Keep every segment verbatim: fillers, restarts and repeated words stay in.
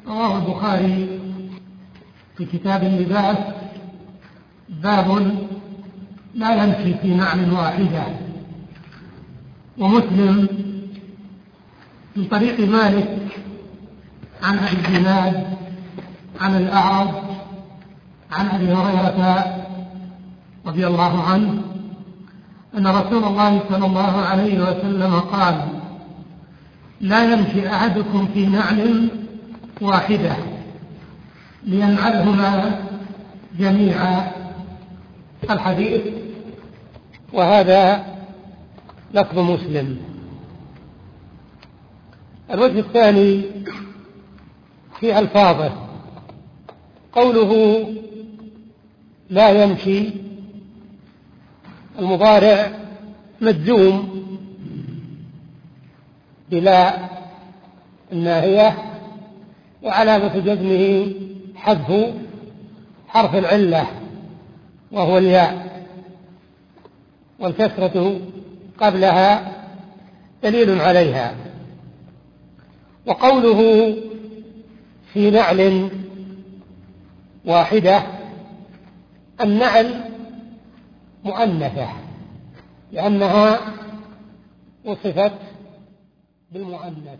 رواه البخاري في كتاب اللباس باب لا يمشي في نعل واحدة، ومسلم من طريق مالك عن أبي الزناد عن الأعرج عن أبي هريرة رضي الله عنه أن رسول الله صلى الله عليه وسلم قال: لا يمشي أحدكم في نعل واحدة لينعلهما جميعا. الحديث، وهذا لفظ مسلم. الوجه الثاني في ألفاظه، قوله لا يمشي، المضارع مجزوم بلا الناهية، وعلامة جزمه حذف حرف العلة وهو الياء، والكسرة قبلها دليل عليها. وقوله في نعل واحدة، النعل مؤنثة لأنها وصفت بالمؤنث،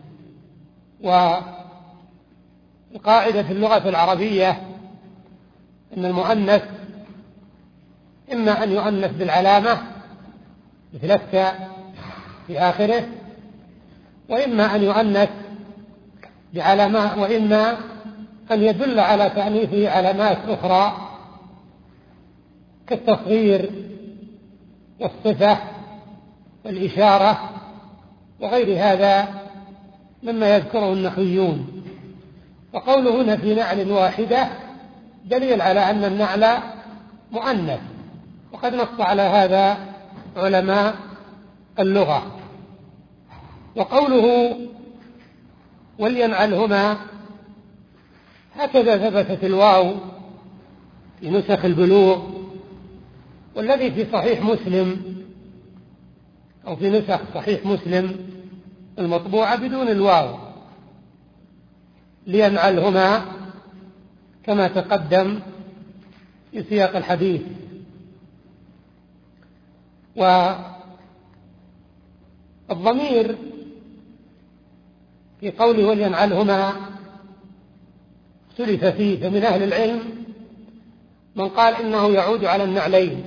والقاعدة في اللغة العربية أن المؤنث إما أن يؤنث بالعلامة مثل التاء في آخره، وإما أن يؤنث بعلامات، وإما أن يدل على تأنيثه علامات أخرى كالتصغير والصفة والإشارة وغير هذا مما يذكره النحويون. وقوله هنا في نعل واحدة دليل على أن النعل مؤنث، وقد نص على هذا علماء اللغة. وقوله ولينعلهما، هكذا ثبتت الواو في نسخ البلوغ، والذي في صحيح مسلم أو في نسخ صحيح مسلم المطبوعة بدون الواو، لينعلهما كما تقدم في سياق الحديث. والضمير في قوله ولينعلهما اختلف فيه، فمن أهل العلم من قال إنه يعود على النعلين،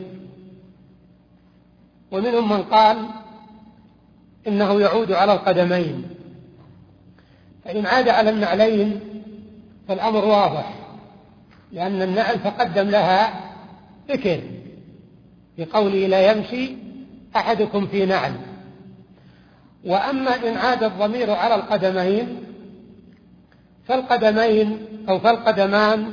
ومنهم من قال إنه يعود على القدمين. فإن عاد على النعلين فالأمر واضح، لأن النعل تقدم لها ذكر في قوله لا يمشي أحدكم في نعل. وأما إن عاد الضمير على القدمين فالقدمين أو فالقدمان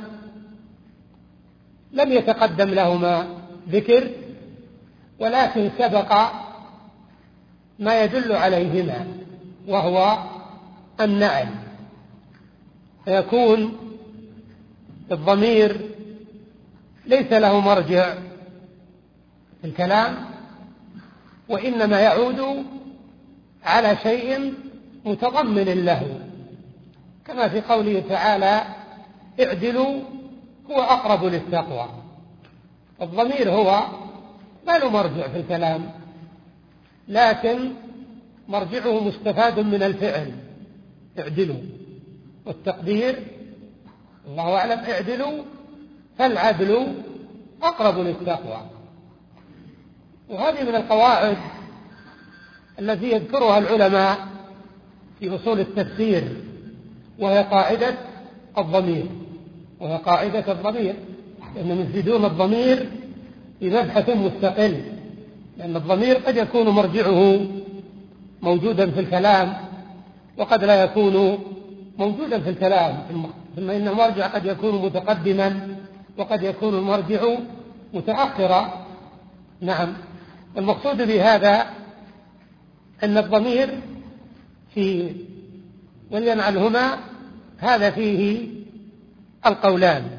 لم يتقدم لهما ذكر، ولكن سبق ما يدل عليهما وهو النعل، فيكون الضمير ليس له مرجع في الكلام، وإنما يعود على شيء متضمن له، كما في قوله تعالى اعدلوا هو أقرب للتقوى. الضمير هو ما له مرجع في الكلام، لكن مرجعه مستفاد من الفعل اعدلوا، والتقدير الله أعلم اعدلوا فالعدل أقرب للتقوى. وهذه من القواعد التي يذكرها العلماء في أصول التفسير، وهي قاعدة الضمير وهي قاعدة الضمير لأنهم يفيدون الضمير في مبحث مستقل، لأن الضمير قد يكون مرجعه موجودا في الكلام وقد لا يكون موجودا في الكلام، ثم إن المرجع قد يكون متقدما وقد يكون المرجع متأخرا. نعم، المقصود بهذا أن الضمير في ولينعلهما هذا فيه القولان.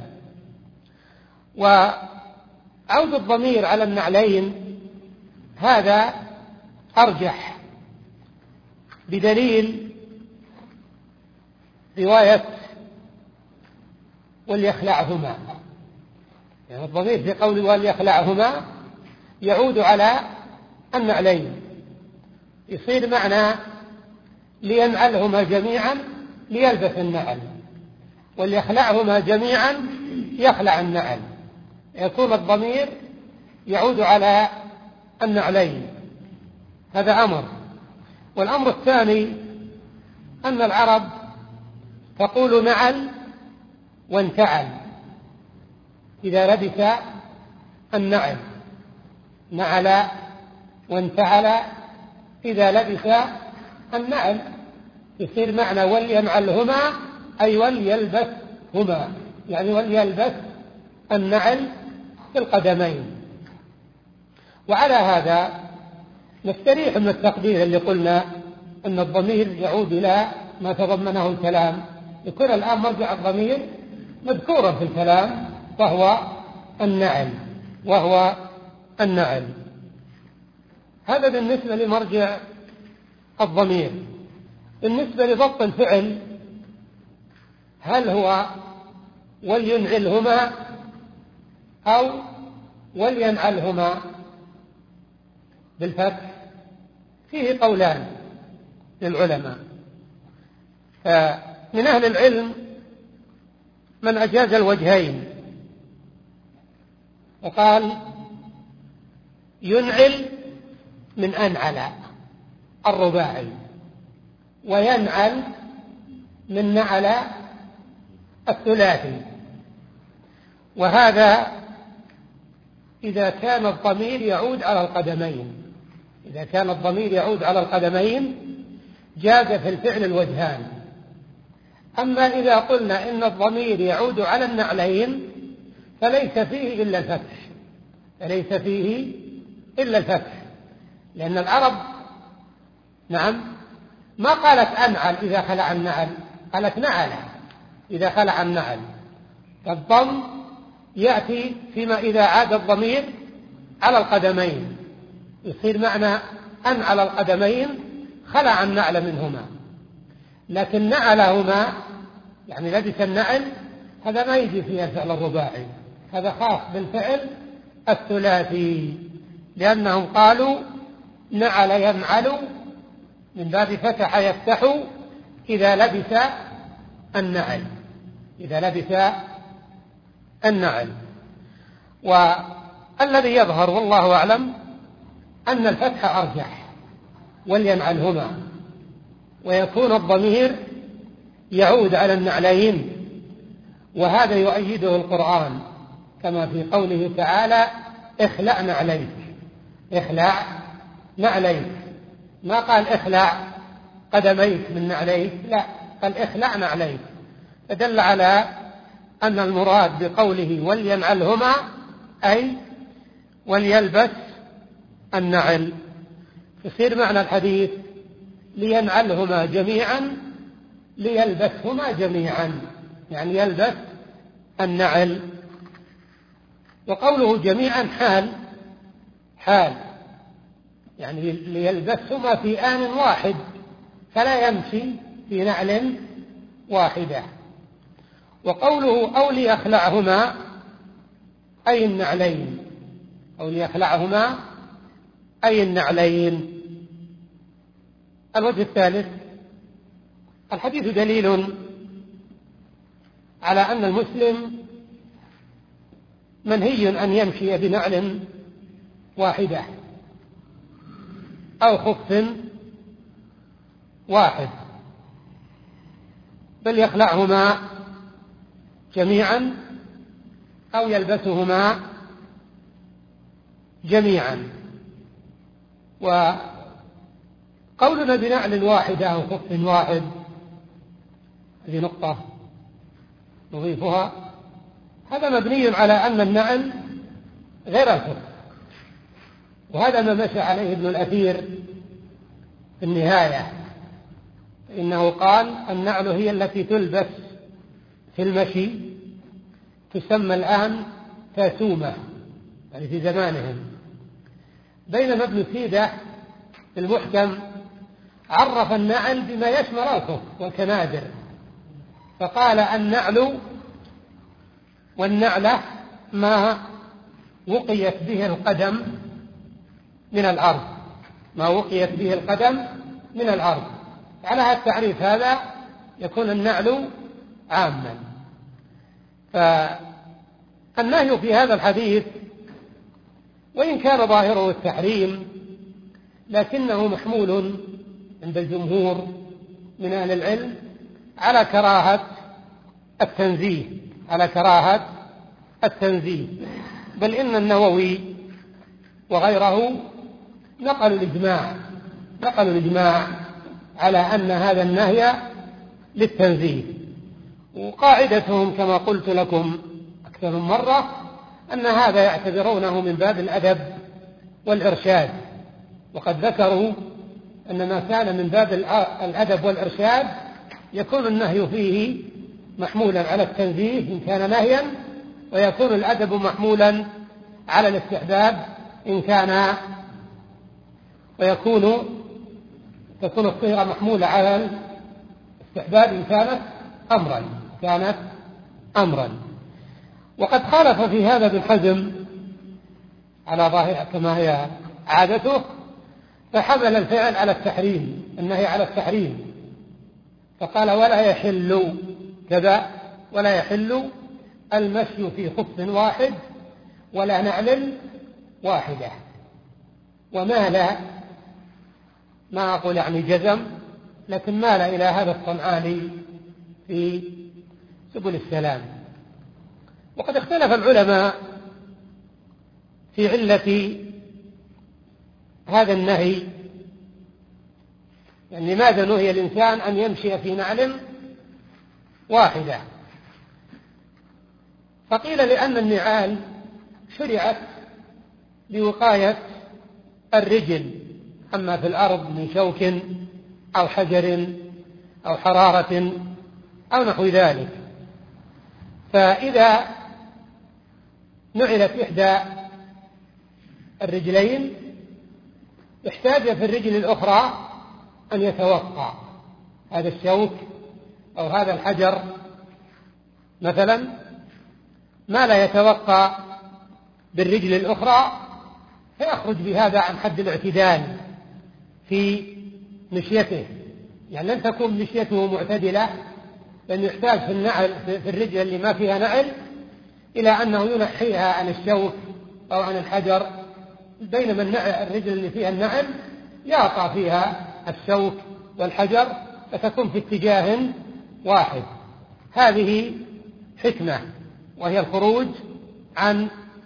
وعود الضمير على النعلين هذا أرجح بدليل رواية وليخلعهما، يعني الضمير في قوله وليخلعهما يعود على النعلين، يصير معنى لينعلهما جميعا ليلبس النعل، وليخلعهما جميعا يخلع النعل، يكون الضمير يعود على النعلين. هذا أمر. والأمر الثاني أن العرب تقول نعل وانتعل إذا لبس النعل، نعل وانتعل إذا لبس النعل، يصير معنى ولينعلهما أي وليلبسهما، يعني وليلبس النعل في القدمين. وعلى هذا نستريح من التقدير اللي قلنا أن الضمير يعود إلى ما تضمنه الكلام، يكون الآن مرجع الضمير مذكورا في الكلام وهو النعل وهو النعل. هذا بالنسبة لمرجع الضمير. بالنسبة لضبط الفعل، هل هو ولينعلهما أو ولينعلهما بالفتح؟ فيه قولان للعلماء. من أهل العلم من أجاز الوجهين وقال ينعل من أنعل الرباعي، وينعل من نعل الثلاثي، وهذا إذا كان الضمير يعود على القدمين. إذا كان الضمير يعود على القدمين جاز في الفعل الوجهان. أما إذا قلنا إن الضمير يعود على النعلين فليس فيه إلا الفتح، فليس فيه إلا الفتح، لأن العرب نعم ما قالت أنعل إذا خلع النعل، قالت نعل إذا خلع النعل. فالضم يأتي فيما إذا عاد الضمير على القدمين، يصير معنى أن على القدمين خلع النعل منهما. لكن نعلهما يعني لبس النعل، هذا ما يجي فيه الفعل الرباعي، هذا خاص بالفعل الثلاثي، لأنهم قالوا نعل ينعل من باب فتح يفتح إذا لبس النعل، إذا لبس النعل. والذي يظهر والله أعلم أن الفتح أرجح ولينعلهما، ويكون الضمير يعود على النعلين، وهذا يؤيده القرآن كما في قوله تعالى اخلع نعليك، اخلع نعليك، ما قال اخلع قدميك من نعليك، لا، قال اخلع نعليك، فدل على أن المراد بقوله ولينعلهما أي وليلبس النعل. يصير معنى الحديث لينعلهما جميعا ليلبسهما جميعا، يعني يلبس النعل. وقوله جميعا حال، حال يعني ليلبسهما في آن واحد، فلا يمشي في نعل واحدة. وقوله أو ليخلعهما أي النعلين، أو ليخلعهما أي النعلين. الوجه الثالث، الحديث دليل على أن المسلم منهي أن يمشي بنعل واحدة أو خف واحد، بل يخلعهما جميعا أو يلبسهما جميعا. وقولنا بنعل واحدة أو خف واحد هذه نقطة نضيفها، هذا مبني على أن النعل غير الخف، وهذا ما مشى عليه ابن الأثير في النهاية، إنه قال النعل هي التي تلبس في المشي، تسمى الآن تاسومة يعني في زمانهم، بينما ابن سيدة في المحكم عرف النعل بما يشمل الخف والكنادر، فقال النعل والنعلة ما وقيت به القدم من الأرض، ما وقيت به القدم من الأرض. على هذا التعريف هذا يكون النعل عاما. فالنهي في هذا الحديث وإن كان ظاهره التحريم لكنه محمول عند الجمهور من أهل العلم على كراهة التنزيه، على كراهة التنزيه. بل إن النووي وغيره نقلوا الإجماع نقلوا الإجماع على أن هذا النهي للتنزيه. وقاعدتهم كما قلت لكم أكثر من مرة أن هذا يعتبرونه من باب الأدب والإرشاد، وقد ذكروا أن ما كان من باب الأدب والإرشاد يكون النهي فيه محمولا على التنزيه إن كان نهيا، ويكون الأدب محمولا على الاستحباب إن كان، ويكون تكون الصيغة محمولة على الاستحباب إن كانت أمرا كانت أمرا. وقد خالف في هذا ابن حزم على ظاهر كما هي عادته، فحمل الفعل على التحريم، النهي على التحريم، فقال ولا يحل كذا، ولا يحل المشي في خف واحد ولا نعل واحدة. ومال، ما أقول يعني جزم، لكن مال إلى هذا الصنعاني في سبل السلام. وقد اختلف العلماء في علة هذا النهي، يعني لماذا نهي الإنسان أن يمشي في نعل واحدة؟ فقيل لأن النعال شرعت لوقاية الرجل أما في الأرض من شوك أو حجر أو حرارة أو نحو ذلك. فإذا نعلت إحدى الرجلين احتاج في الرجل الأخرى أن يتوقع هذا الشوك أو هذا الحجر مثلا، ما لا يتوقع بالرجل الأخرى، فيخرج بهذا عن حد الاعتدال في مشيته. يعني لن تكون مشيته معتدلة، لأنه يحتاج في النعل في الرجل اللي ما فيها نعل إلى أنه ينحيها عن الشوك أو عن الحجر، بينما الرجل اللي فيها النعل يقع فيها الشوك والحجر، فتكون في اتجاه واحد. هذه حكمة، وهي الخروج عن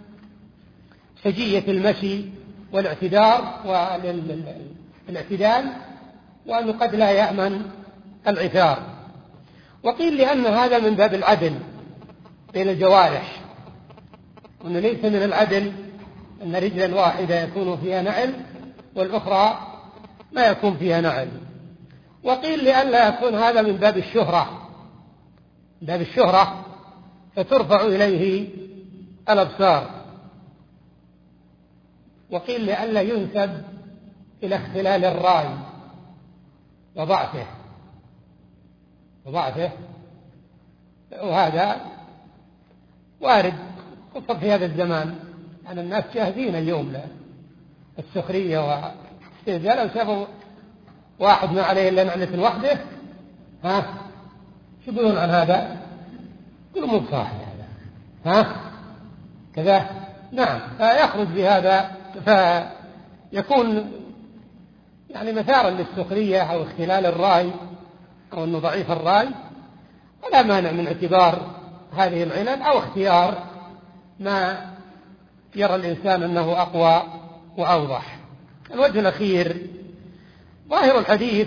سجية المشي والاعتدار والاعتدال، وأنه قد لا يأمن العثار. وقيل لأن هذا من باب العدل بين الجوارح، وأنه ليس من العدل أن رجلا واحدة يكون فيها نعل والأخرى ما يكون فيها نعل. وقيل لئلا يكون هذا من باب الشهرة، باب الشهرة فترفع إليه الأبصار. وقيل لئلا ينسب إلى اختلال الرأي وضعفه وضعفه وهذا وارد، خصوصا في هذا الزمان أن الناس جاهزين اليوم للسخرية والاستهزاء. لو شافوا واحد ما عليه إلا نعلة وحده، ها شو يقولون عن هذا؟ يقولون مو بصاحب هذا، ها كذا. نعم، فيخرج بهذا فيكون يعني مثارا للسخرية أو اختلال الرأي أو أنه ضعيف الرأي. ولا مانع من اعتبار هذه العلل أو اختيار ما يرى الإنسان أنه أقوى وأوضح. الوجه الأخير ظاهر الحديث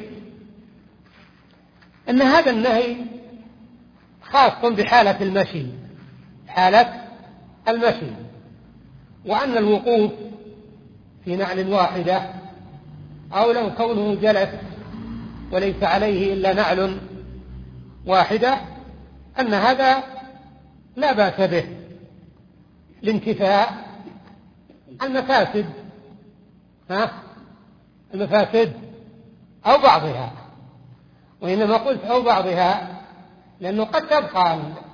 أن هذا النهي خاص بحالة المشي، حالة المشي، وأن الوقوف في نعل واحدة أو لو كونه جلس وليس عليه إلا نعل واحدة أن هذا لا بأس به لانتفاء المفاسد، ها المفاسد أو بعضها. وإنما قلت أو بعضها لأنه قد تبقى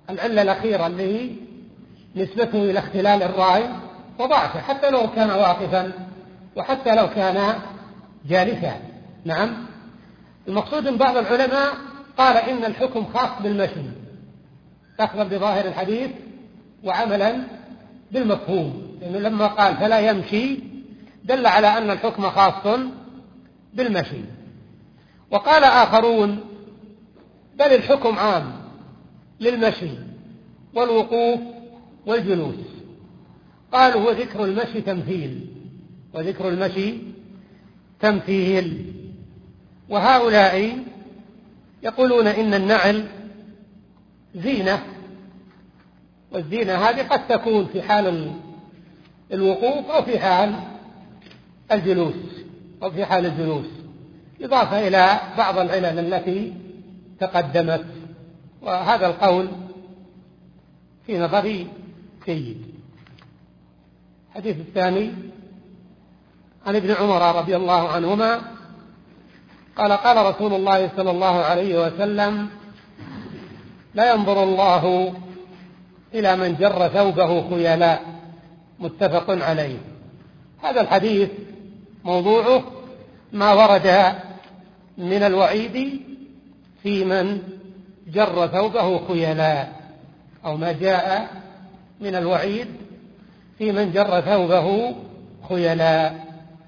العلة الأخيرة اللي هي نسبته إلى اختلال الرأي وضعفه حتى لو كان واقفا وحتى لو كان جالسا. نعم. المقصود من بعض العلماء قال إن الحكم خاص بالمشي، أخذا بظاهر الحديث وعملا بالمفهوم، لأنه لما قال فلا يمشي دل على أن الحكم خاص بالمشي. وقال آخرون بل الحكم عام للمشي والوقوف والجلوس، قالوا وذكر المشي تمثيل، وذكر المشي تمثيل. وهؤلاء يقولون إن النعل زينة، والزينة هذه قد تكون في حال الوقوف أو في حال الجلوس أو في حال الجلوس، إضافة إلى بعض العلل التي تقدمت. وهذا القول في نظري جيد. الحديث الثاني عن ابن عمر رضي الله عنهما قال قال رسول الله صلى الله عليه وسلم لا ينظر الله إلى من جر ثوبه خيلاء، متفق عليه. هذا الحديث موضوعه ما ورد من الوعيد في من جر ثوبه خيلاء، أو ما جاء من الوعيد في من جر ثوبه خيلاء.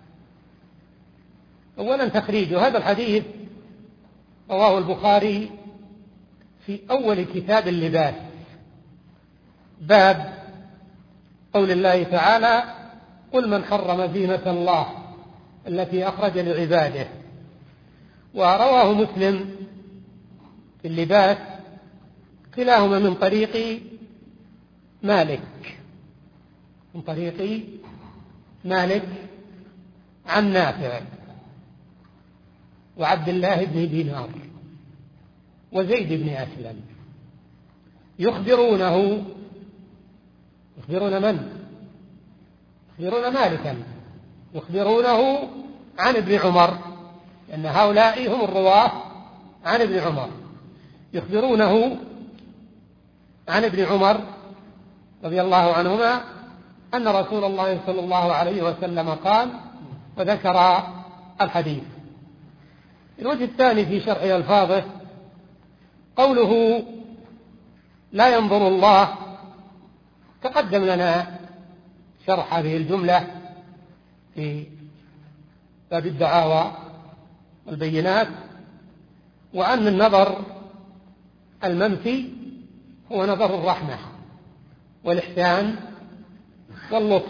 أولا تخريج هذا الحديث رواه البخاري في أول كتاب اللباس، باب قول الله تعالى قل من حرم زينة الله التي أخرج لعباده. ورواه مسلم في اللباس كلاهما من طريق مالك من طريق مالك عن نافع وعبد الله بن دينار وزيد بن أسلم، يخبرونه يخبرون من؟ يخبرون مالكا، يخبرونه عن ابن عمر، لأن هؤلاء هم الرواة عن ابن عمر، يخبرونه عن ابن عمر رضي الله عنهما أن رسول الله صلى الله عليه وسلم قال، وذكر الحديث. الوجه الثاني في شرح ألفاظه قوله لا ينظر الله، تقدم لنا شرح هذه الجملة في باب الدعاوى والبينات، وأن النظر المنفي هو نظر الرحمة والإحسان واللطف،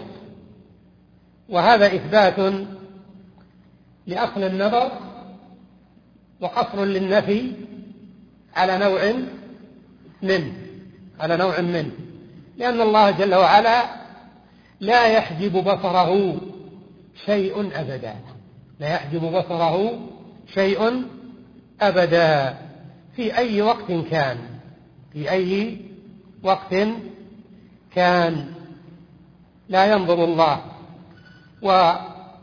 وهذا إثبات لأصل النظر وقصر للنفي على نوع منه على نوع منه لأن الله جل وعلا لا يحجب بصره شيء أبدا لا يحجب بصره شيء أبدا في أي وقت كان في أي وقت كان لا ينظر الله. وقد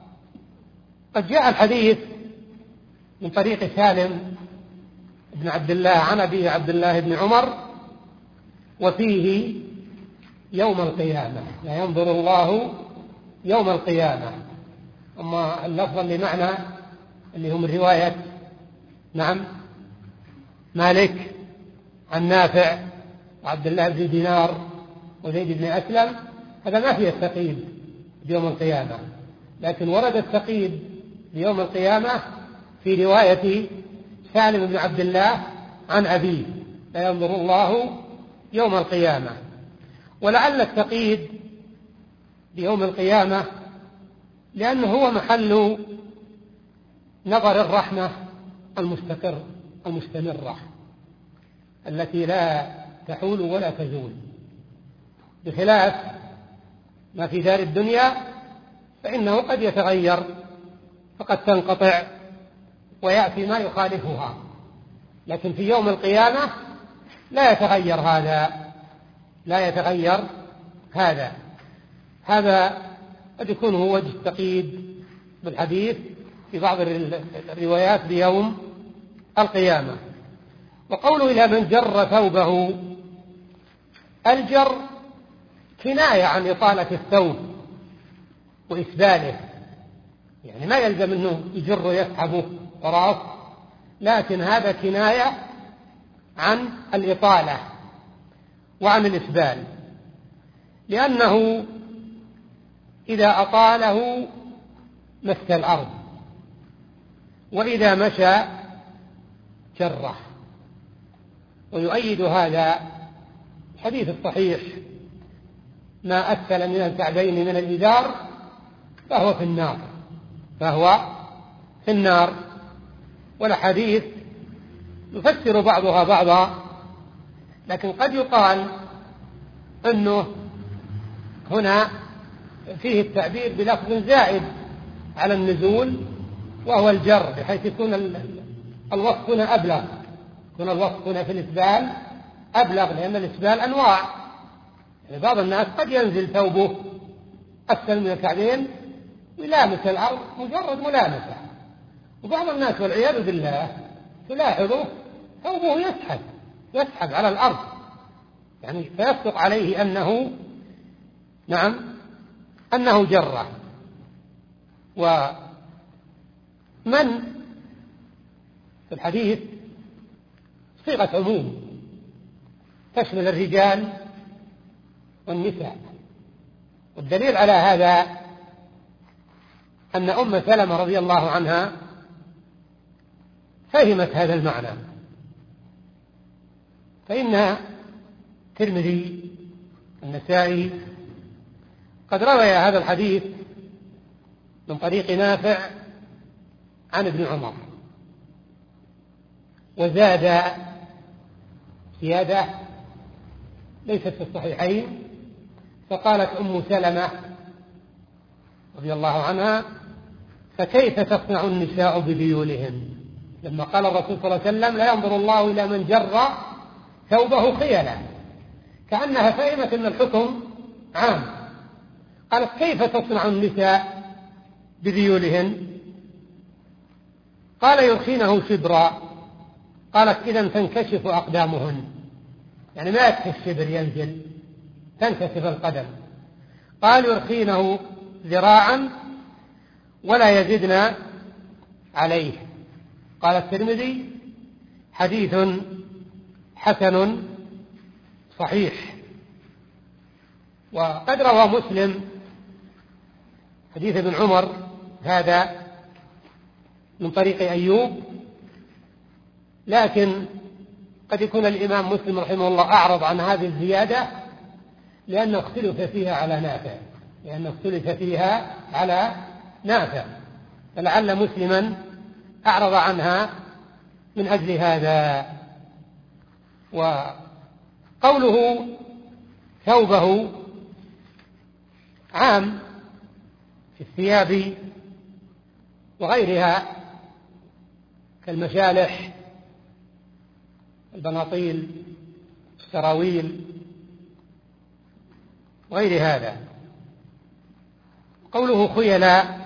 جاء الحديث من طريق سالم بن عبد الله عن أبيه عبد الله بن عمر، وفيه يوم القيامة لا ينظر الله يوم القيامة. أما اللفظ اللي معنا اللي هم الرواية نعم مالك عن نافع وعبد الله بن دينار وزيد بن أسلم، هذا ما فيه التقييد بيوم القيامة، لكن ورد التقييد بيوم القيامة في رواية سالم بن عبد الله عن أبيه لا ينظر الله يوم القيامة. ولعل التقييد بيوم القيامة لأنه هو محل نظر الرحمة المستقر المستمرة التي لا تحول ولا تزول، بخلاف ما في دار الدنيا فإنه قد يتغير فقد تنقطع ويأتي ما يخالفها، لكن في يوم القيامة لا يتغير هذا لا يتغير هذا هذا قد يكون هو وجه التقييد بالحديث في بعض الروايات بيوم القيامة. وقوله إلى من جر ثوبه الجر كناية عن إطالة الثوب وإسباله، يعني ما يلزم أنه يجر ويسحبه وراه، لكن هذا كناية عن الإطالة وعن الإسبال، لأنه إذا أطاله مس الأرض، وإذا مشى جره. ويؤيد هذا الحديث الصحيح: ما أسفل من الكعبين من الإزار فهو في النار، فهو في النار. والحديث يفسر بعضها بعضا، لكن قد يقال أنه هنا فيه التعبير بلفظ زائد على النزول وهو الجر، بحيث يكون الوصف هنا أبلغ، يكون الوصف هنا في الإسبال أبلغ، لأن الإسبال أنواع. يعني بعض الناس قد ينزل ثوبه أسفل من الكعبين ويلامس الأرض مجرد ملامسة، وبعض الناس والعياذ بالله تلاحظه ثوبه يسحب يسحب على الأرض، يعني فيصدق عليه أنه نعم أنه جره. ومن في الحديث صيغة عموم تشمل الرجال والنساء، والدليل على هذا أن أم سلمة رضي الله عنها فهمت هذا المعنى، فإن الترمذي النسائي قد روي هذا الحديث من طريق نافع عن ابن عمر، وزاد زيادة ليست في الصحيحين، فقالت أم سلمة رضي الله عنها: فكيف تصنع النساء بذيولهن؟ لما قال الرسول صلى الله عليه وسلم: لا ينظر الله إلى من جر ثوبه خيلا، كأنها فهمت أن الحكم عام. قالت: كيف تصنع النساء بذيولهن؟ قال: يرخينه شبرا. قالت: إذن تنكشف أقدامهن، يعني ما يكفي الشبر ينزل، تنكشف القدم. قال: يرخينه ذراعا ولا يزدن عليه. قال الترمذي: حديث حسن صحيح. وقد روى مسلم حديث ابن عمر هذا من طريق أيوب، لكن قد يكون الإمام مسلم رحمه الله أعرض عن هذه الزيادة لأنه اختلف فيها على نافع لأنه اختلف فيها على نافع فلعل مسلما أعرض عنها من أجل هذا. وقوله ثوبه عام في الثياب وغيرها كالمشالح، البناطيل، السراويل وغير هذا. قوله خيلاء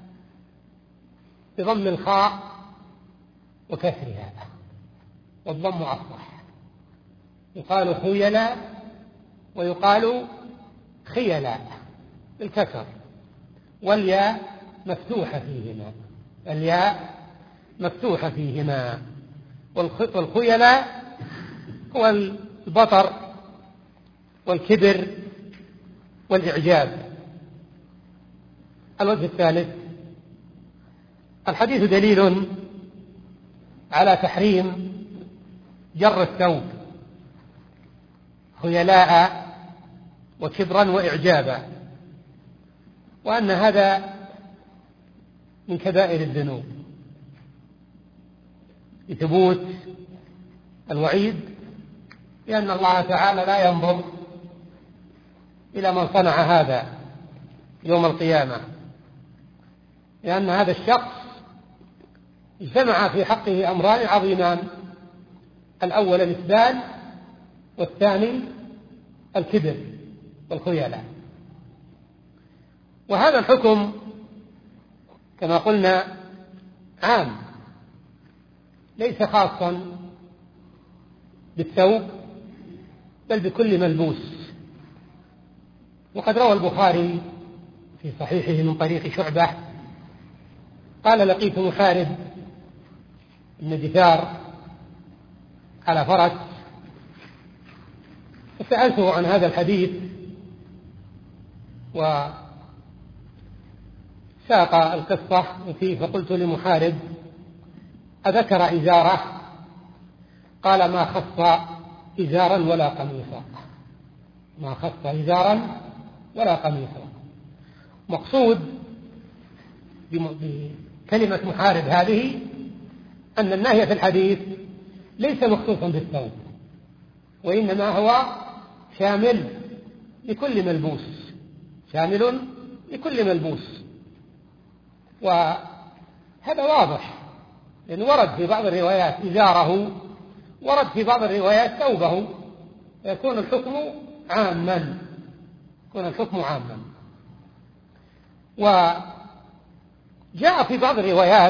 بضم الخاء وكسرها، والضم أفصح، يقال خيلاء ويقال خيلاء بالكسر، والياء مفتوحة فيهما الياء مفتوحة فيهما والخيلاء هو البطر والكبر والإعجاب. الوجه الثالث: الحديث دليل على تحريم جر الثوب خيلاء وكبرا وإعجابا، وأن هذا من كبائر الذنوب، لثبوت الوعيد، لأن الله تعالى لا ينظر إلى من صنع هذا يوم القيامة، لأن هذا الشخص اجتمع في حقه أمران عظيمان: الأول الإسبال، والثاني الكبر والخيلاء. وهذا الحكم كما قلنا عام، ليس خاصا بالثوب بل بكل ملبوس. وقد روى البخاري في صحيحه من طريق شعبة قال: لقيت محارب بن دثار على فرس، فسألته عن هذا الحديث وساق القصة فيه، فقلت لمحارب: أذكر إزاره؟ قال: ما خص إزارا ولا قميصا، ما خص إزارا ولا قميصا. مقصود بكلمة محارب هذه أن النهي في الحديث ليس مخصوصا بالثوب، وإنما هو شامل لكل ملبوس، شامل لكل ملبوس. وهذا واضح، لأنه ورد في بعض الروايات إزاره، ورد في بعض الروايات ثوبه، يكون الحكم عاما، يكون الحكم عاما. وجاء في بعض الروايات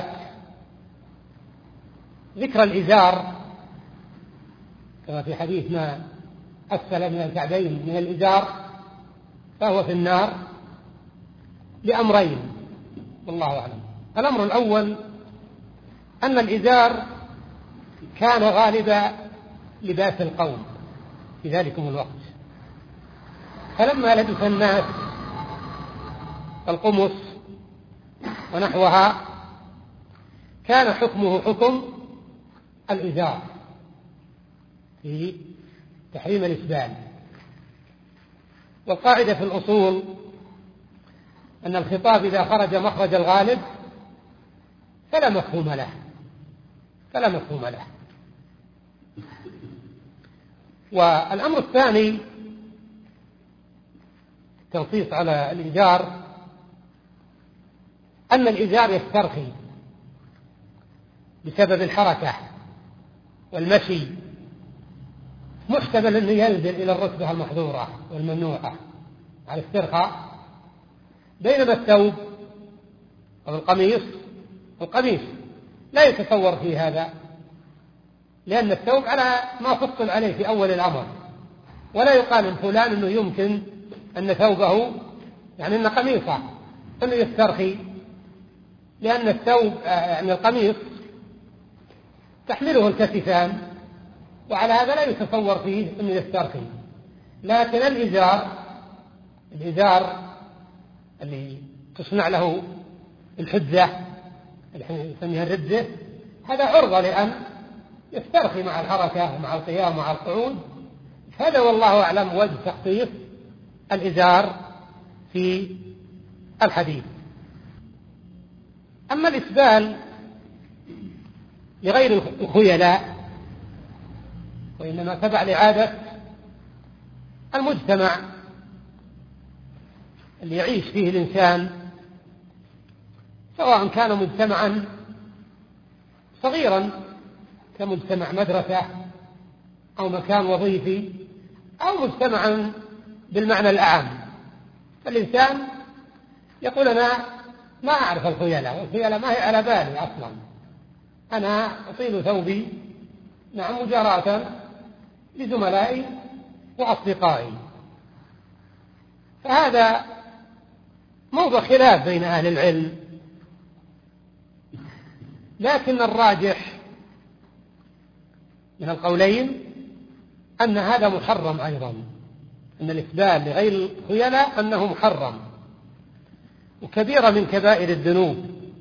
ذكر الإزار، كما في حديث: ما أسفل من الكعبين من الإزار فهو في النار، لأمرين والله أعلم. الأمر الأول أن الإزار كان غالب لباس القوم في ذلكم الوقت، فلما لبس الناس القمص ونحوها كان حكمه حكم الإزار في تحريم الإسبال. والقاعدة في الأصول أن الخطاب إذا خرج مخرج الغالب فلا مفهوم له، فلا مفهوم له. والأمر الثاني تنصيص على الإزار، أن الإزار يسترخي بسبب الحركة والمشي، محتمل أنه ينزل إلى الرتبة المحظورة والممنوعة على الاسترخاء، بينما الثوب أو القميص القميص لا يتصور في هذا، لأن الثوب على ما فصل عليه في أول الأمر، ولا يقال فلان أنه يمكن أن ثوبه يعني أن قميصه أنه يسترخي، لأن الثوب يعني القميص تحمله الكتفان، وعلى هذا لا يتصور فيه أنه يسترخي. لكن الإزار الإزار اللي تصنع له الحدة اللي نسميها الردة، هذا عرضة لأن يسترخي مع الحركة ومع القيام ومع القعود. هذا والله أعلم وجه تخصيص الإزار في الحديث. أما الإسبال لغير الخيلاء وإنما تبع لعادة المجتمع اللي يعيش فيه الإنسان، سواء كان مجتمعا صغيرا كمجتمع مدرسة أو مكان وظيفي، أو مجتمعا بالمعنى الأعم. فالإنسان يقول: أنا ما أعرف الخيلاء، والخيلاء ما هي على بالي أصلا، أنا أطيل ثوبي نعم مجاراة لزملائي وأصدقائي. فهذا موضوع خلاف بين أهل العلم، لكن الراجح من القولين أن هذا محرم أيضا، أن الإسبال لغير الخيلاء أنه محرم وكبيرة من كبائر الذنوب.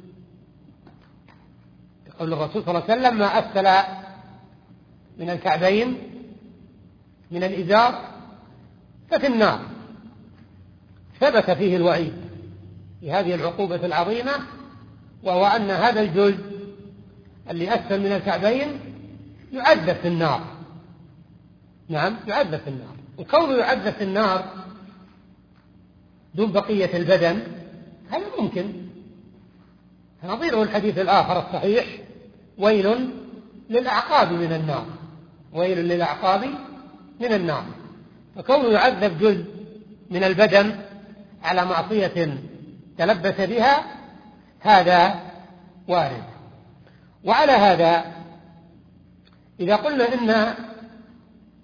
يقول الرسول صلى الله عليه وسلم: ما أسفل من الكعبين من الإزار ففي النار. ثبت فيه الوعيد بهذه العقوبة العظيمة، وهو أن هذا الجزء اللي أسفل من الكعبين يعذب في النار. نعم يعذب في النار، وكونه يعذب في النار دون بقية البدن هذا ممكن. نظيره الحديث الآخر الصحيح: ويل للأعقاب من النار، ويل للأعقاب من النار. فكونه يعذب جزء من البدن على معصية تلبس بها هذا وارد. وعلى هذا إذا قلنا إن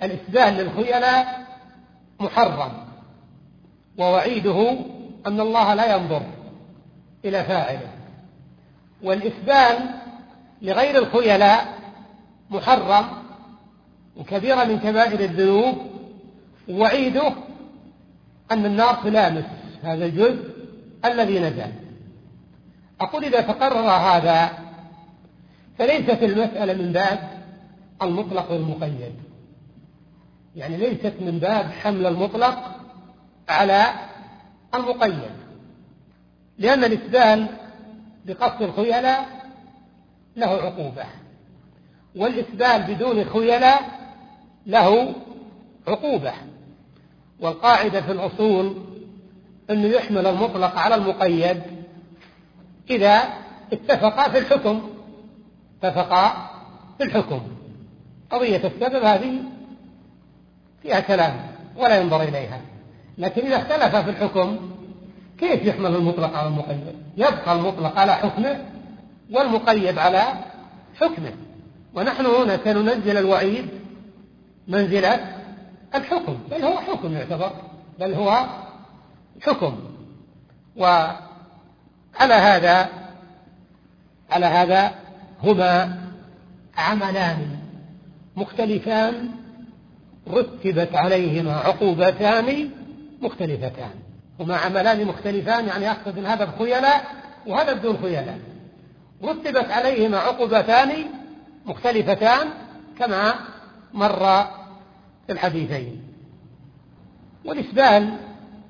الإسبال للخيلاء محرم، ووعيده أن الله لا ينظر إلى فاعله. والإسبال لغير الخيلاء محرم وكبيرة من كبائر الذنوب، ووعيده أن النار تلامس هذا الجزء الذي نزل. أقول إذا تقرر هذا فليست المسألة من باب المطلق والمقيد، يعني ليست من باب حمل المطلق على المقيد، لأن الإسبال بقصد الخيلاء له عقوبة، والإسبال بدون خيلاء له عقوبة. والقاعدة في الأصول أنه يحمل المطلق على المقيد إذا اتفقا في الحكم، اتفقا في الحكم. قضية السبب هذه فيها كلام ولا ينظر إليها، لكن إذا اختلف في الحكم كيف يحمل المطلق على المقيد؟ يبقى المطلق على حكمه والمقيد على حكمه. ونحن هنا سننزل الوعيد منزلة الحكم، بل هو حكم يعتبر، بل هو حكم. وعلى هذا على هذا هما عملان مختلفان رتبت عليهما عقوبتان مختلفتان. هما عملان مختلفان، يعني أقصد أن هذا بخيلاء وهذا بدون خيلاء، رتبت عليهما عقوبتان مختلفتان كما مر في الحديثين. والإسبال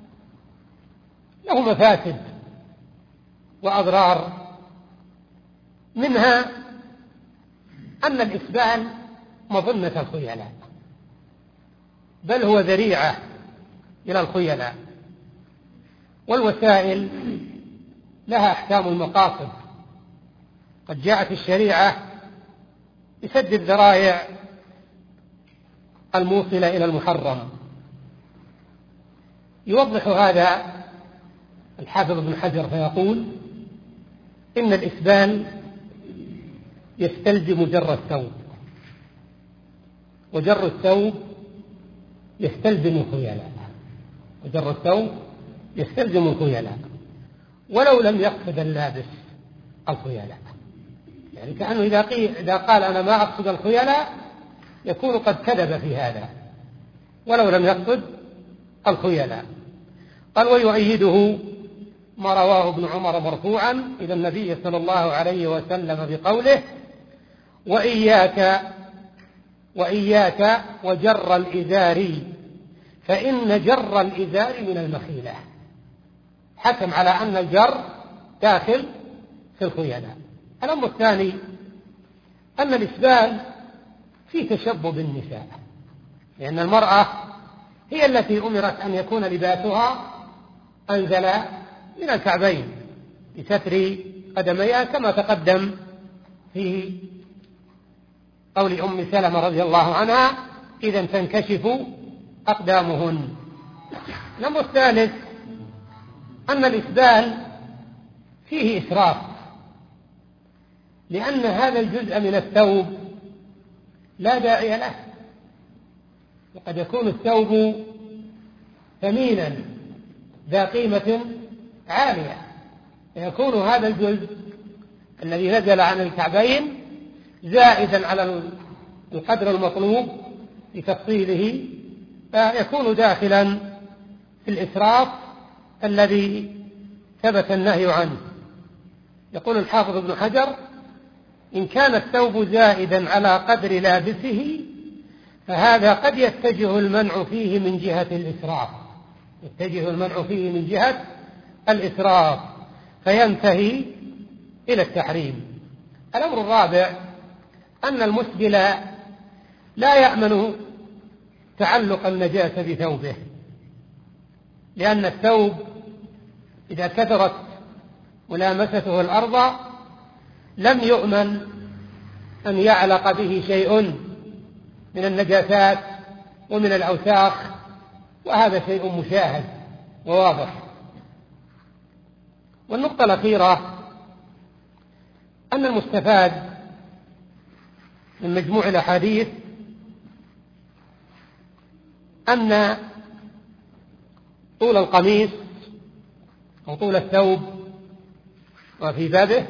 له مفاسد وأضرار، منها أن الإسبال مظنة الخيلاء، بل هو ذريعة إلى الخيلاء. والوسائل لها أحكام المقاصد، قد جاءت الشريعة بسد الذرائع الموصلة إلى المحرم. يوضح هذا الحافظ ابن حجر فيقول إن الإسبال يستلزم جر الثوب، وجر الثوب يستلزم الخيلاء، وجر الثوب يستلزم الخيلاء ولو لم يقصد اللابس الخيلاء. يعني كأنه إذا, إذا قال أنا ما أقصد الخيلاء يكون قد كذب في هذا ولو لم يقصد الخيلاء. قال ويؤيده ما رواه ابن عمر مرفوعا إلى النبي صلى الله عليه وسلم بقوله وإياك وإياك وجر الإزار فإن جر الإزار من المخيلة. حكم على أن الجر داخل في الخيلاء. الأمر الثاني أن الإسبال في تشبه بالنساء، لأن المرأة هي التي أمرت أن يكون لباسها أنزل من الكعبين بستر قدميها كما تقدم في قول أم سلمة رضي الله عنها إذا تنكشف أقدامهن. الأمر الثالث أن الإسبال فيه إسراف، لأن هذا الجزء من الثوب لا داعي له، وقد يكون الثوب ثمينا ذا قيمة عالية، فيكون هذا الجزء الذي نزل عن الكعبين زائدا على القدر المطلوب لتفصيله، فيكون داخلا في الإسراف الذي ثبت النهي عنه. يقول الحافظ ابن حجر إن كان الثوب زائدا على قدر لابسه فهذا قد يتجه المنع فيه من جهة الإسراف، يتجه المنع فيه من جهة الإسراف فينتهي إلى التحريم. الأمر الرابع أن المسبل لا يأمن تعلق النجاسة بثوبه، لأن الثوب إذا كثرت ملامسته الأرض لم يؤمن أن يعلق به شيء من النجاسات ومن الأوساخ، وهذا شيء مشاهد وواضح. والنقطة الأخيرة أن المستفاد من مجموع الأحاديث أن طول القميص أو طول الثوب وفي بابه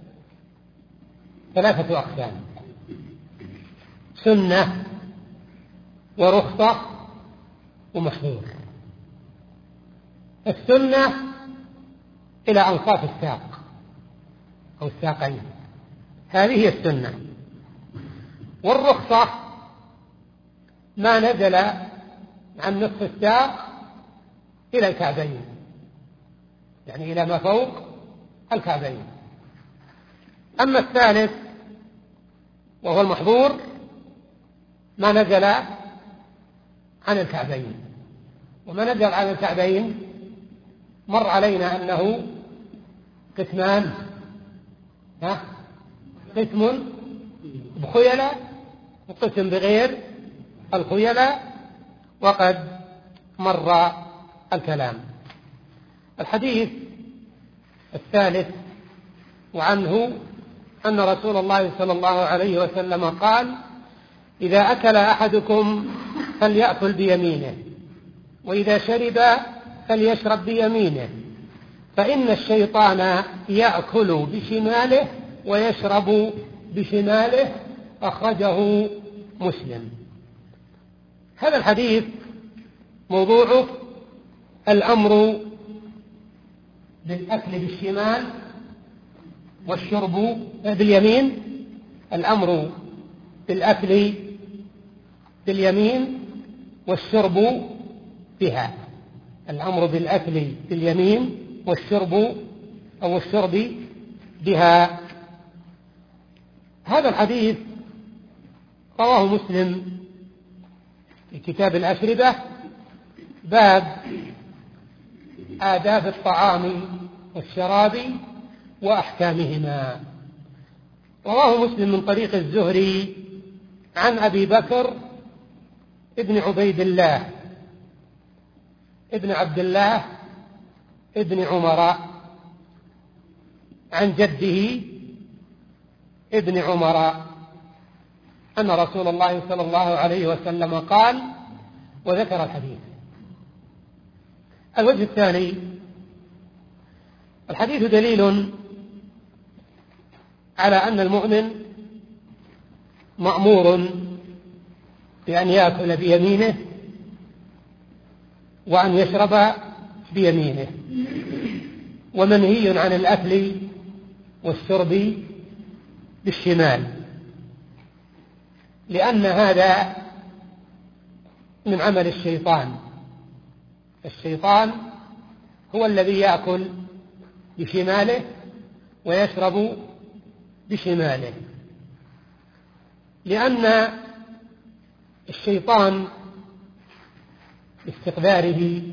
ثلاثة أقسام: سنة ورخصة ومحظور. السنة إلى أنصاف الساق أو الساقين، هذه هي السنة. والرخصة ما نزل عن نصف الساق إلى الكعبين، يعني إلى ما فوق الكعبين. أما الثالث وهو المحظور ما نزل عن الكعبين، وما نزل عن الكعبين مر علينا أنه قسمان: ها قسم بخيلة وقسم بغير الخيلة، وقد مر الكلام. الحديث الثالث وعنه أن رسول الله صلى الله عليه وسلم قال: إذا أكل أحدكم فليأكل بيمينه، وإذا شرب فليشرب بيمينه، فإن الشيطان يأكل بشماله ويشرب بشماله. أخرجه مسلم. هذا الحديث موضوعه الأمر بالأكل بالشمال والشرب باليمين، الأمر بالأكل باليمين والشرب بها، الأمر بالأكل باليمين والشرب أو الشرب بها. هذا الحديث رواه مسلم في كتاب الأشربة، باب آداب الطعام والشراب وأحكامهما. رواه مسلم من طريق الزهري عن أبي بكر ابن عبيد الله ابن عبد الله ابن عمر عن جده ابن عمر أن رسول الله صلى الله عليه وسلم قال، وذكر الحديث. الوجه الثاني: الحديث دليل على أن المؤمن مأمور بأن يأكل بيمينه وأن يشرب بيمينه، ومنهي عن الأكل والشرب بالشمال، لأن هذا من عمل الشيطان. الشيطان هو الذي يأكل بشماله ويشرب بشماله، لأن الشيطان باستقذاره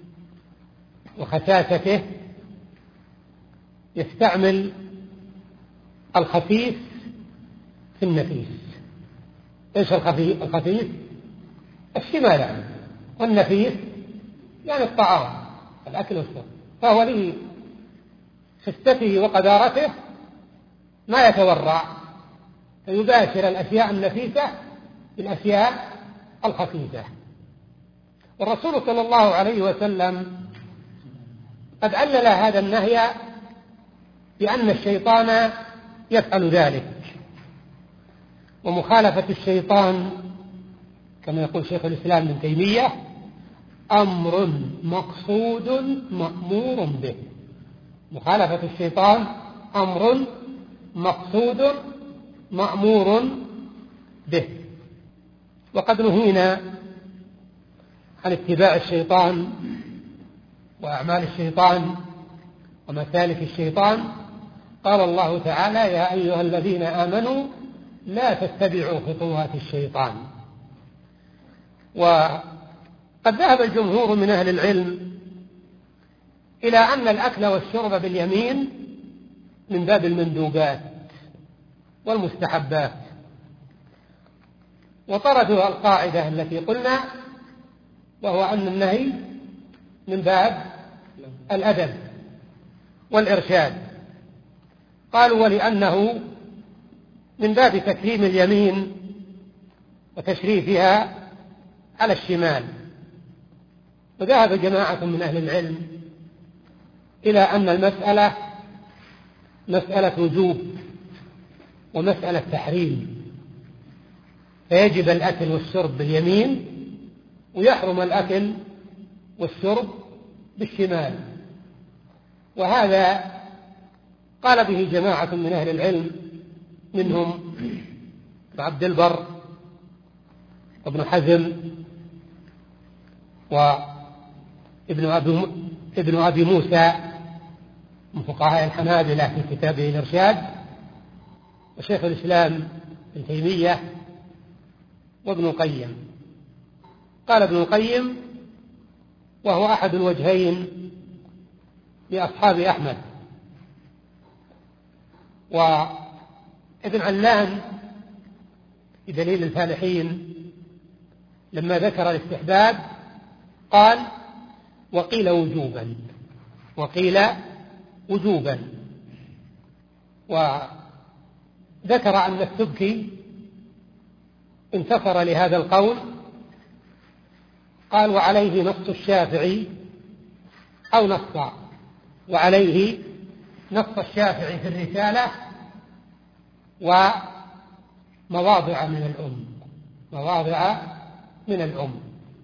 وخساسته يستعمل الخفيف في النفيس. ايش الخفيف؟ الشمال يعني، والنفيس يعني الطعام، الأكل والشرب. فهو له خفته وقدارته ما يتورع، فيباشر الأشياء النفيسة بالأشياء الخفيفة. والرسول صلى الله عليه وسلم قد علل هذا النهي بأن الشيطان يفعل ذلك، ومخالفة الشيطان كما يقول شيخ الإسلام ابن تيمية أمر مقصود مأمور به. مخالفة الشيطان أمر مقصود مأمور به. وقد نهينا عن اتباع الشيطان وأعمال الشيطان ومسالك الشيطان. قال الله تعالى: يا أيها الذين آمنوا لا تتبعوا خطوات الشيطان. وقد ذهب الجمهور من أهل العلم إلى أن الأكل والشرب باليمين من باب المندوبات والمستحبات، وطردوا القاعدة التي قلنا، وهو أن النهي من باب الأدب والإرشاد. قالوا: ولأنه من باب تكريم اليمين وتشريفها على الشمال، وذهب جماعة من أهل العلم إلى أن المسألة مسألة وجوب ومسألة تحريم، فيجب الأكل والشرب باليمين ويحرم الأكل والشرب بالشمال. وهذا قال به جماعة من أهل العلم، منهم عبد البر وابن حزم وابن أبي, ابن أبي موسى من فقهاء الحنابلة في كتابه الإرشاد، وشيخ الإسلام ابن تيمية وابن القيم. قال ابن القيم، وهو أحد الوجهين لأصحاب أحمد، وابن علان في دليل الفالحين لما ذكر الاستحباب قال: وقيل وجوبا، وقيل وجوبا. وذكر أن السبكي انتصر لهذا القول، قال: وعليه نص الشافعي أو نص وعليه نص الشافعي في الرسالة ومواضع من الأم مواضع من الأم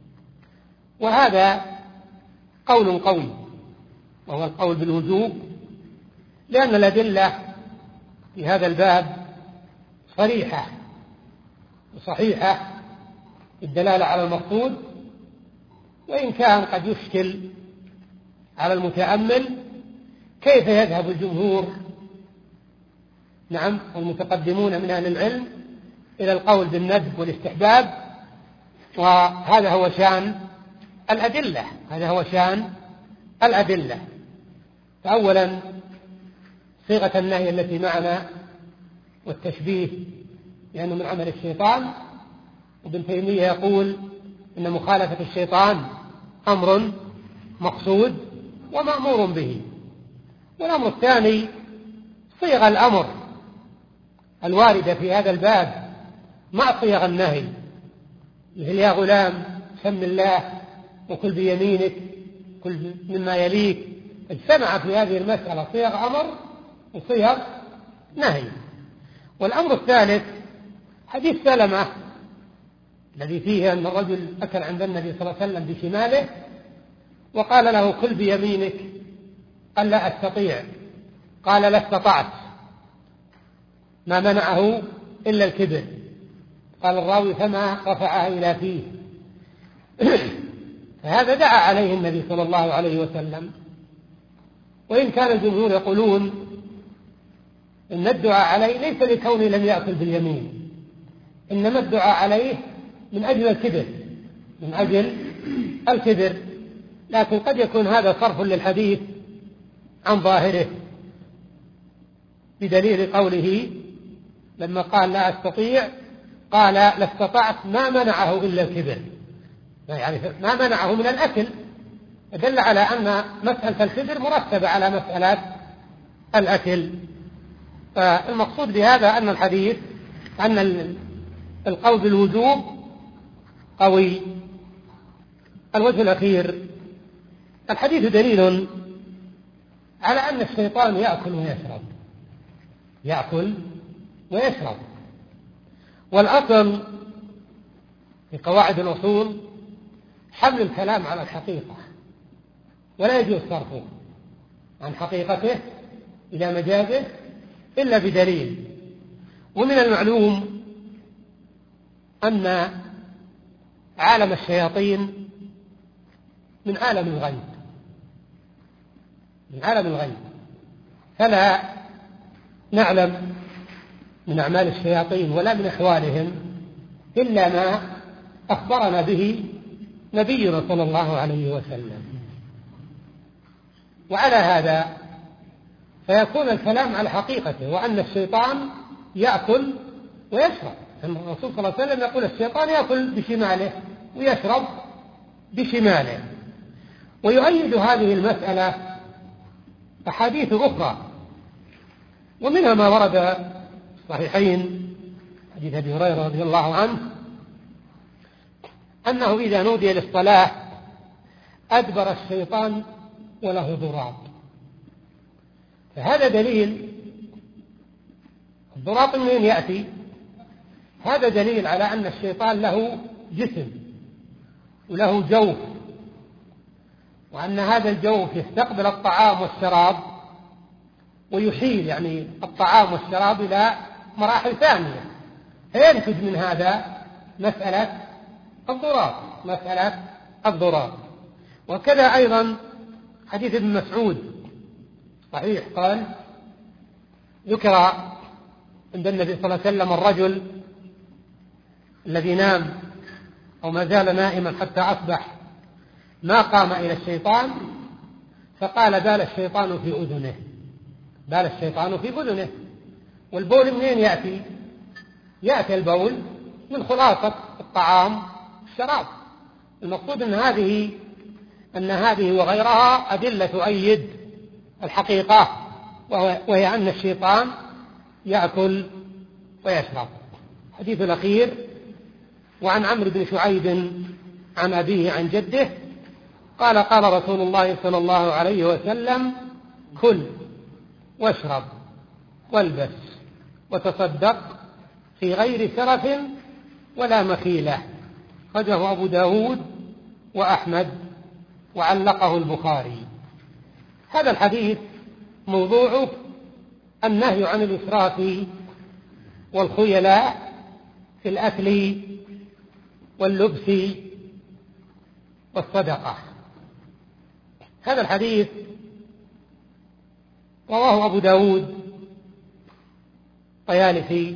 وهذا قول قوي، وهو القول بالوجوب، لأن الأدلة في هذا الباب صريحة وصحيحة بالدلالة على المقصود، وإن كان قد يشكل على المتأمل كيف يذهب الجمهور نعم والمتقدمون من أهل العلم إلى القول بالندب والاستحباب، وهذا هو شأن الأدلة هذا هو شأن الأدلة. فأولا صيغة النهي التي معنا والتشبيه لأنه من عمل الشيطان، وابن تيمية يقول إن مخالفة الشيطان أمر مقصود ومأمور به. والأمر الثاني صيغ الأمر الواردة في هذا الباب مع صيغ النهي، مثل يا غلام سم الله وكل بيمينك كل مما يليك، اجتمع في هذه المسألة صيغ أمر وصيغ نهي. والأمر الثالث حديث سلمة الذي فيه أن الرجل أكل عند النبي صلى الله عليه وسلم بشماله وقال له كل بيمينك، قال لا أستطيع، قال لا استطعت، ما منعه إلا الكبر. قال الراوي فما رفعها إلى فيه. فهذا دعا عليه النبي صلى الله عليه وسلم. وإن كان الجمهور يقولون إن الدعاء عليه ليس لكونه لم يأكل باليمين، إنما الدعاء عليه من أجل الكبر من أجل الكبر لكن قد يكون هذا صرف للحديث عن ظاهره بدليل قوله لما قال لا أستطيع قال لا استطعت، ما منعه إلا الكبر، يعني ما منعه من الأكل، دل على أن مسألة الكبر مرتبة على مسألة الأكل. فالمقصود بهذا أن الحديث أن القول بالوجوب قوي. الوجه الأخير الحديث دليل على أن الشيطان يأكل ويشرب يأكل ويشرب والأصل في قواعد الأصول حمل الكلام على الحقيقة، ولا يجوز صرفه عن حقيقته إلى مجازه إلا بدليل. ومن المعلوم أن عالم الشياطين من عالم الغيب من عالم الغيب فلا نعلم من أعمال الشياطين ولا من أحوالهم إلا ما أخبرنا به نبينا صلى الله عليه وسلم. وعلى هذا فيكون الكلام على حقيقته، وأن الشيطان يأكل ويشرب. الرسول صلى الله عليه وسلم يقول الشيطان يأكل بشماله ويشرب بشماله. ويؤيد هذه المسألة أحاديث أخرى، ومنها ما ورد في الصحيحين حديث أبي هريرة رضي الله عنه أنه إذا نودي للصلاة أدبر الشيطان وله ضراط. فهذا دليل. الضراط منين يأتي؟ هذا دليل على أن الشيطان له جسم وله جوف، وأن هذا الجوف يستقبل الطعام والشراب ويحيل يعني الطعام والشراب إلى مراحل ثانية، فينتج من هذا مسألة الضراط مسألة الضراط. وكذا أيضا حديث ابن مسعود صحيح، قال ذكر عند النبي صلى الله عليه وسلم الرجل الذي نام أو ما زال نائما حتى أصبح ما قام إلى الشيطان، فقال بال الشيطان في أذنه بال الشيطان في أذنه. والبول منين يأتي؟ يأتي البول من خلاصة الطعام الشراب. المقصود أن هذه أن هذه وغيرها أدلة تؤيد الحقيقة، وهي أن الشيطان يأكل ويشرب. الحديث الأخير: وعن عمرو بن شعيب عن أبيه عن جده قال قال رسول الله صلى الله عليه وسلم: كل واشرب والبس وتصدق في غير سرف ولا مخيلة. خرجه أبو داود وأحمد وعلقه البخاري. هذا الحديث موضوعه النهي عن الإسراف والخيلاء في الأكل واللبس والصدقة. هذا الحديث رواه أبو داود طيالسي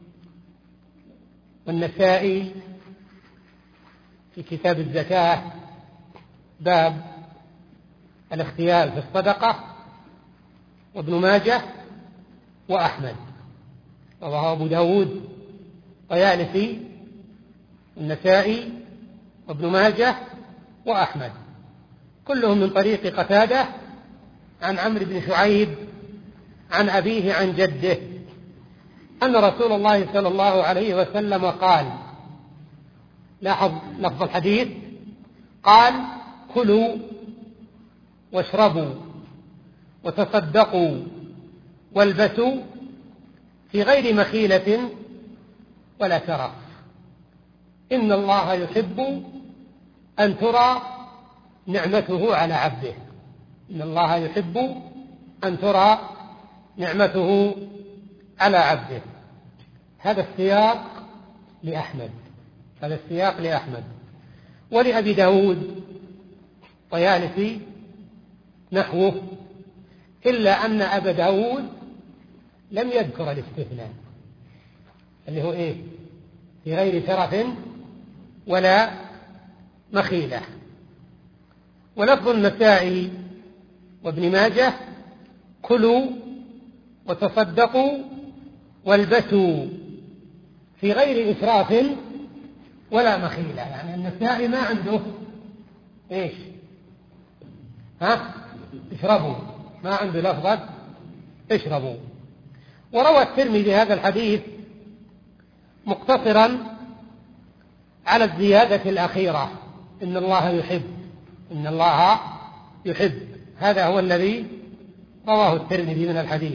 والنسائي في كتاب الزكاة باب الاختيال في الصدقة، وابن ماجه وأحمد. رواه أبو داود طيالسي النسائي وابن ماجه وأحمد، كلهم من طريق قتادة عن عمرو بن شعيب عن أبيه عن جده أن رسول الله صلى الله عليه وسلم قال، لاحظ لفظ الحديث، قال: كلوا واشربوا وتصدقوا والبسوا في غير مخيلة ولا سرف، إن الله يحب أن ترى نعمته على عبده. إن الله يحب أن ترى نعمته على عبده. هذا السياق لأحمد هذا السياق لأحمد ولأبي داود طيالسي نحوه، إلا أن أبا داود لم يذكر الاستثناء اللي هو إيه؟ في غير سرف ولا مخيلة. ولفظ النسائي وابن ماجه: كلوا وتصدقوا والبسوا في غير إسراف ولا مخيلة. يعني النسائي ما عنده إيش؟ ها؟ اشربوا، ما عنده لفظة اشربوا. وروى الترمذي هذا الحديث مقتصرا على الزيادة الأخيرة: إن الله يحب إن الله يحب هذا هو الذي رواه الترمذي من الحديث.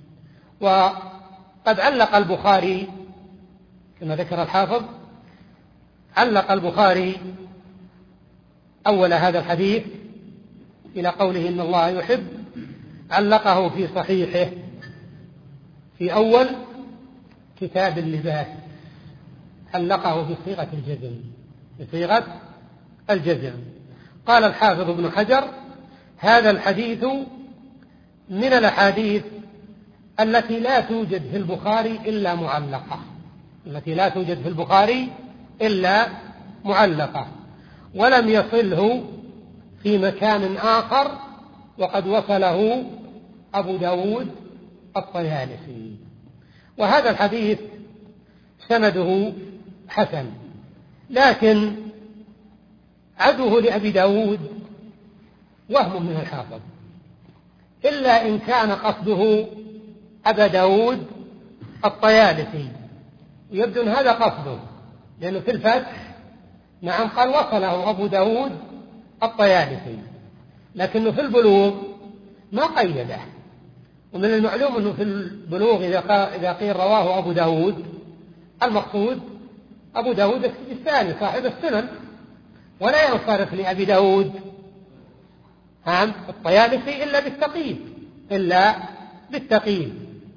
وقد علق البخاري كما ذكر الحافظ علق البخاري أول هذا الحديث إلى قوله إن الله يحب، علقه في صحيحه في أول كتاب اللباس، علقه بصيغة الجزم بصيغة الجزم. قال الحافظ ابن حجر: هذا الحديث من الأحاديث التي لا توجد في البخاري إلا معلقة التي لا توجد في البخاري إلا معلقة ولم يصله في مكان آخر، وقد وصله أبو داود الطيالسي. وهذا الحديث سنده حسن، لكن عزوه لأبي داود وهم من الحافظ، إلا إن كان قصده أبا داود الطيالسي، ويبدو أن هذا قصده، لأنه في الفتح نعم قال وصله أبو داود الطيالسي، لكنه في البلوغ ما قيده. ومن المعلوم أنه في البلوغ إذا قيل رواه أبو داود المقصود أبو داود الثاني صاحب السنن، ولا ينصرف لأبي داود هم الطيالسي إلا بالتقييد إلا بالتقييد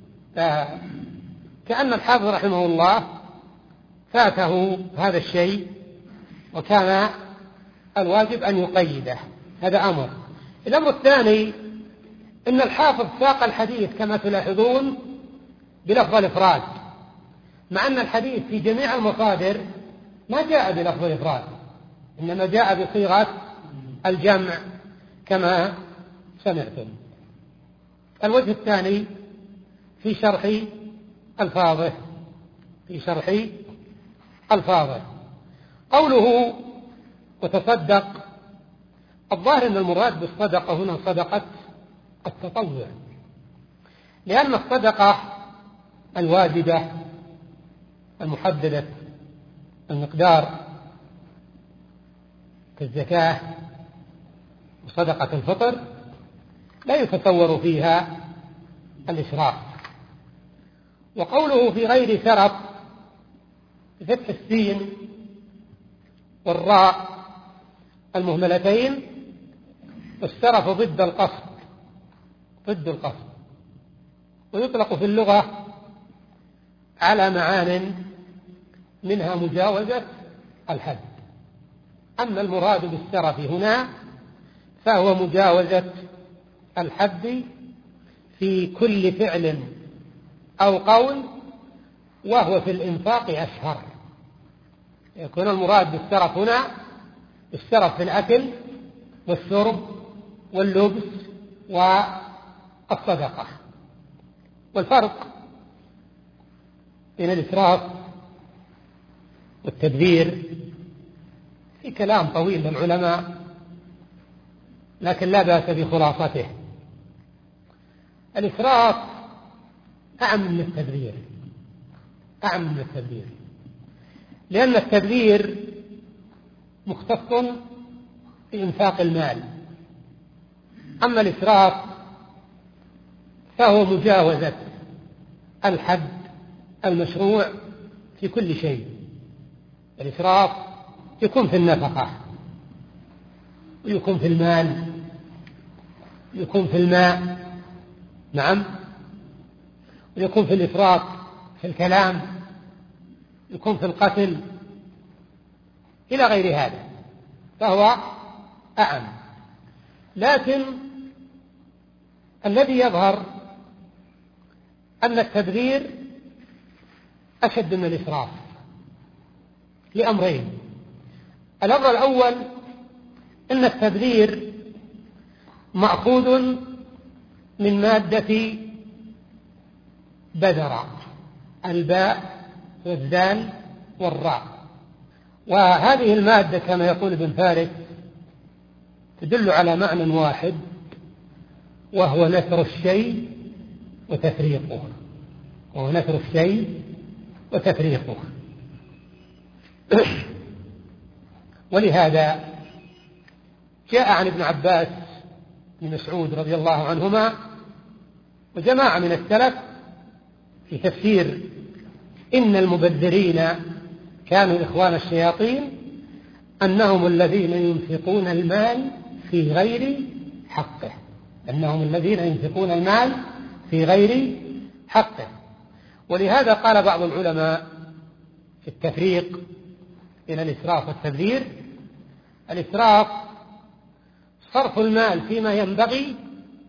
كأن الحافظ رحمه الله فاته هذا الشيء، وكان الواجب أن يقيده. هذا أمر. الأمر الثاني إن الحافظ ساق الحديث كما تلاحظون بلفظ الإفراد، مع أن الحديث في جميع المصادر ما جاء بلفظ الإفراد، إنما جاء بصيغة الجمع كما سمعتم. الوجه الثاني في شرح ألفاظه في شرح ألفاظه قوله وتصدق، الظاهر أن المراد بالصدقة هنا صدقة التطوع، لأن الصدقة الواجبة المحددة المقدار كالزكاة وصدقة الفطر لا يتصور فيها الإسراف. وقوله في غير سرف بفتح السين والراء المهملتين، والسرف ضد القصد ضد القصد ويطلق في اللغة على معان منها مجاوزة الحد. أما المراد بالسرف هنا فهو مجاوزة الحد في كل فعل أو قول، وهو في الإنفاق أشهر. يكون المراد بالسرف هنا السرف في الأكل والشرب واللبس والصدقة. والفرق بين الإسراف والتبذير في كلام طويل للعلماء، لكن لا بأس بخلاصته. الإسراف أعم من التبذير أعم من التبذير لأن التبذير مختص بإنفاق المال، أما الإسراف فهو مجاوزة الحد المشروع في كل شيء. الإسراف يكون في النفقة، ويكون في المال، ويكون في الماء، نعم، ويكون في الإفراط في الكلام، يكون في القتل إلى غير هذا، فهو أعم. لكن الذي يظهر أن التبذير أشد من الإسراف لأمرين. الأمر الأول أن التبذير مأخوذ من مادة بذر، الباء والذال والراء، وهذه المادة كما يقول ابن فارس تدل على معنى واحد، وهو نثر الشيء وتفريقه وهو نثر الشيء وتفريقه ولهذا جاء عن ابن عباس بن مسعود رضي الله عنهما وجماعة من السلف في تفسير إن المبذرين كانوا إخوان الشياطين أنهم الذين ينفقون المال في غير حقه أنهم الذين ينفقون المال في غير حقه. ولهذا قال بعض العلماء في التفريق بين الإسراف والتبذير: الإسراف صرف المال فيما ينبغي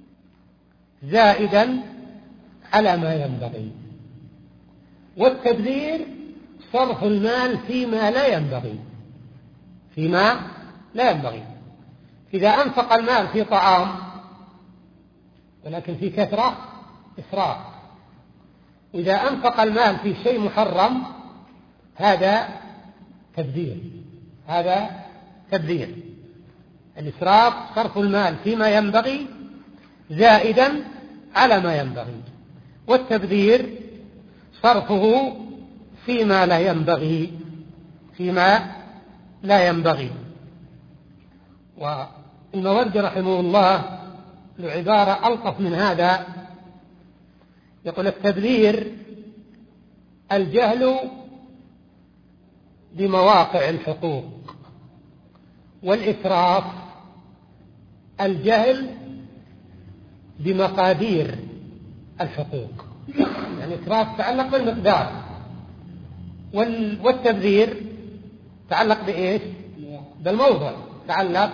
زائدا على ما ينبغي، والتبذير صرف المال فيما لا ينبغي فيما لا ينبغي إذا أنفق المال في طعام ولكن في كثرة إسراف، وإذا أنفق المال في شيء محرم هذا تبذير هذا تبذير. الإسراف صرف المال فيما ينبغي زائدا على ما ينبغي، والتبذير صرفه فيما لا ينبغي فيما لا ينبغي. والموردي رحمه الله له عبارة ألطف من هذا، يقول: التبذير الجهل بمواقع الحقوق، والإسراف الجهل بمقادير الحقوق. يعني الإسراف تعلق بالمقدار، والتبذير تعلق بإيش؟ بالموضع، تعلق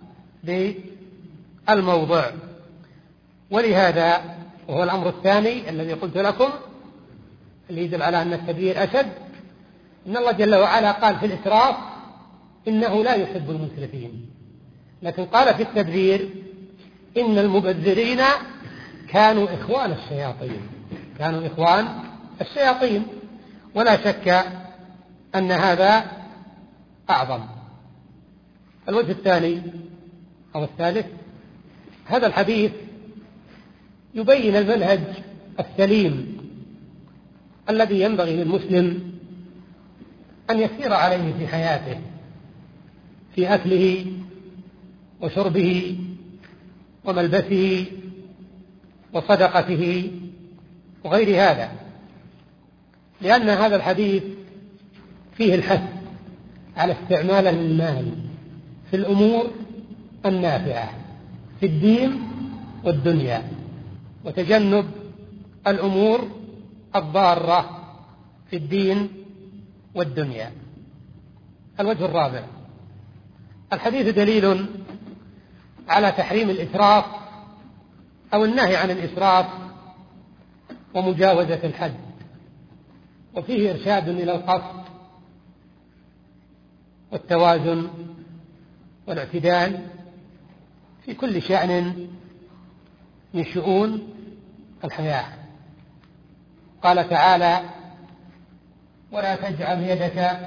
بالموضع. ولهذا وهو الأمر الثاني الذي قلت لكم اللي يدل على أن التبذير أشد، إن الله جل وعلا قال في الإسراف إنه لا يحب المسرفين، لكن قال في التبذير إن المبذرين كانوا إخوان الشياطين، كانوا إخوان الشياطين. ولا شك أن هذا أعظم. الوجه الثاني أو الثالث، هذا الحديث يبين المنهج السليم الذي ينبغي للمسلم أن يسير عليه في حياته، في أكله وشربه وملبسه وصدقته وغير هذا، لأن هذا الحديث فيه الحث على استعمال المال في الأمور النافعة في الدين والدنيا، وتجنب الأمور الضارة في الدين والدنيا. الوجه الرابع، الحديث دليل على تحريم الإسراف أو النهي عن الإسراف ومجاوزة الحد، وفيه إرشاد إلى القصد والتوازن والاعتدال في كل شأن من شؤون الحياة. قال تعالى: ولا تجعل يدك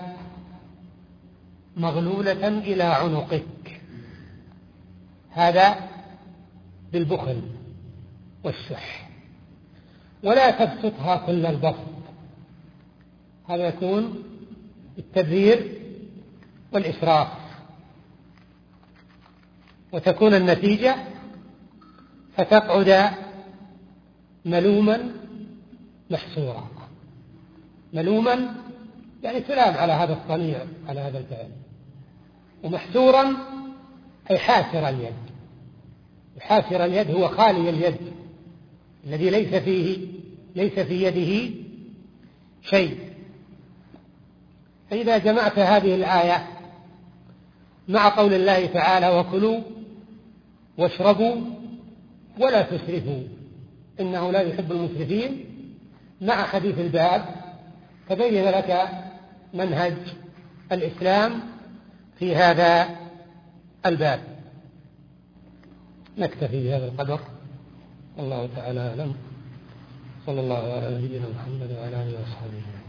مغلولة إلى عنقك، هذا بالبخل والشح، ولا تبسطها كل البسط، هذا يكون التبذير والإسراف، وتكون النتيجة فتقعد ملوما محسورا. ملوما يعني تلام على هذا الصنيع، على هذا الفعل، ومحسورا أي حاسر اليد. حاسر اليد هو خالي اليد الذي ليس فيه ليس في يده شيء. فإذا جمعت هذه الآية مع قول الله تعالى: وكلوا واشربوا ولا تسرفوا إنه لا يحب المسرفين، مع حديث الباب، تبين لك منهج الإسلام في هذا الباب. نكتفي بهذا القدر، والله تعالى أعلم. صلى الله على نبينا محمد وعلى آله وصحبه.